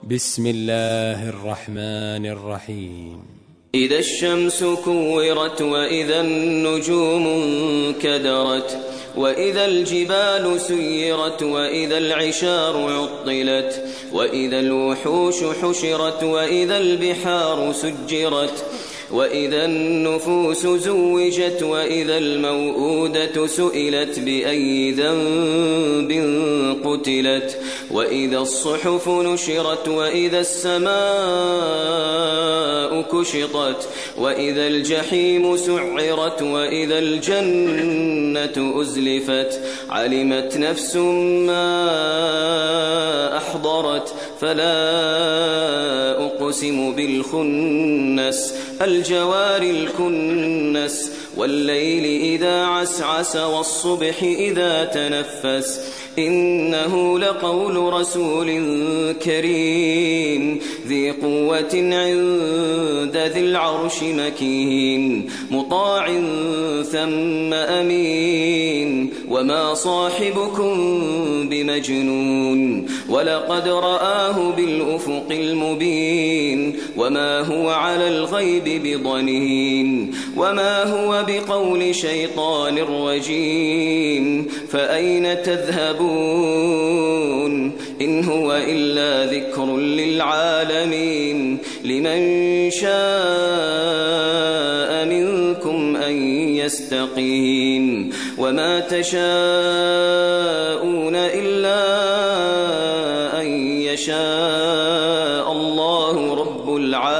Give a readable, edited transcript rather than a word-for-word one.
بسم الله الرحمن الرحيم. إذا الشمس كورت وإذا النجوم انكدرت وإذا الجبال سيرت وإذا العشار عطلت وإذا الوحوش حشرت وإذا البحار سجرت وإذا النفوس زوجت وإذا الموءودة سئلت بأي ذنب قتلت وإذا الصحف نشرت وإذا السماء كشطت وإذا الجحيم سعرت وإذا الجنة أزلفت علمت نفس ما أحضرت فلا أقسم بالخنس الجوار الكنس والليل إذا عسعس والصبح إذا تنفس إنه لقول رسول كريم ذي قوة عند ذي العرش مكين مطاع ثم أمين وما صاحبكم بمجنون ولقد رآه بالأفق المبين وما هو على الغيب بضنين وما هو بقول شيطان رجيم فأين تذهبون إن هو إلا ذكر للعالمين لمن شاء منكم أن يستقيم وما تشاءون إلا أن يشاء الله رب العالمين.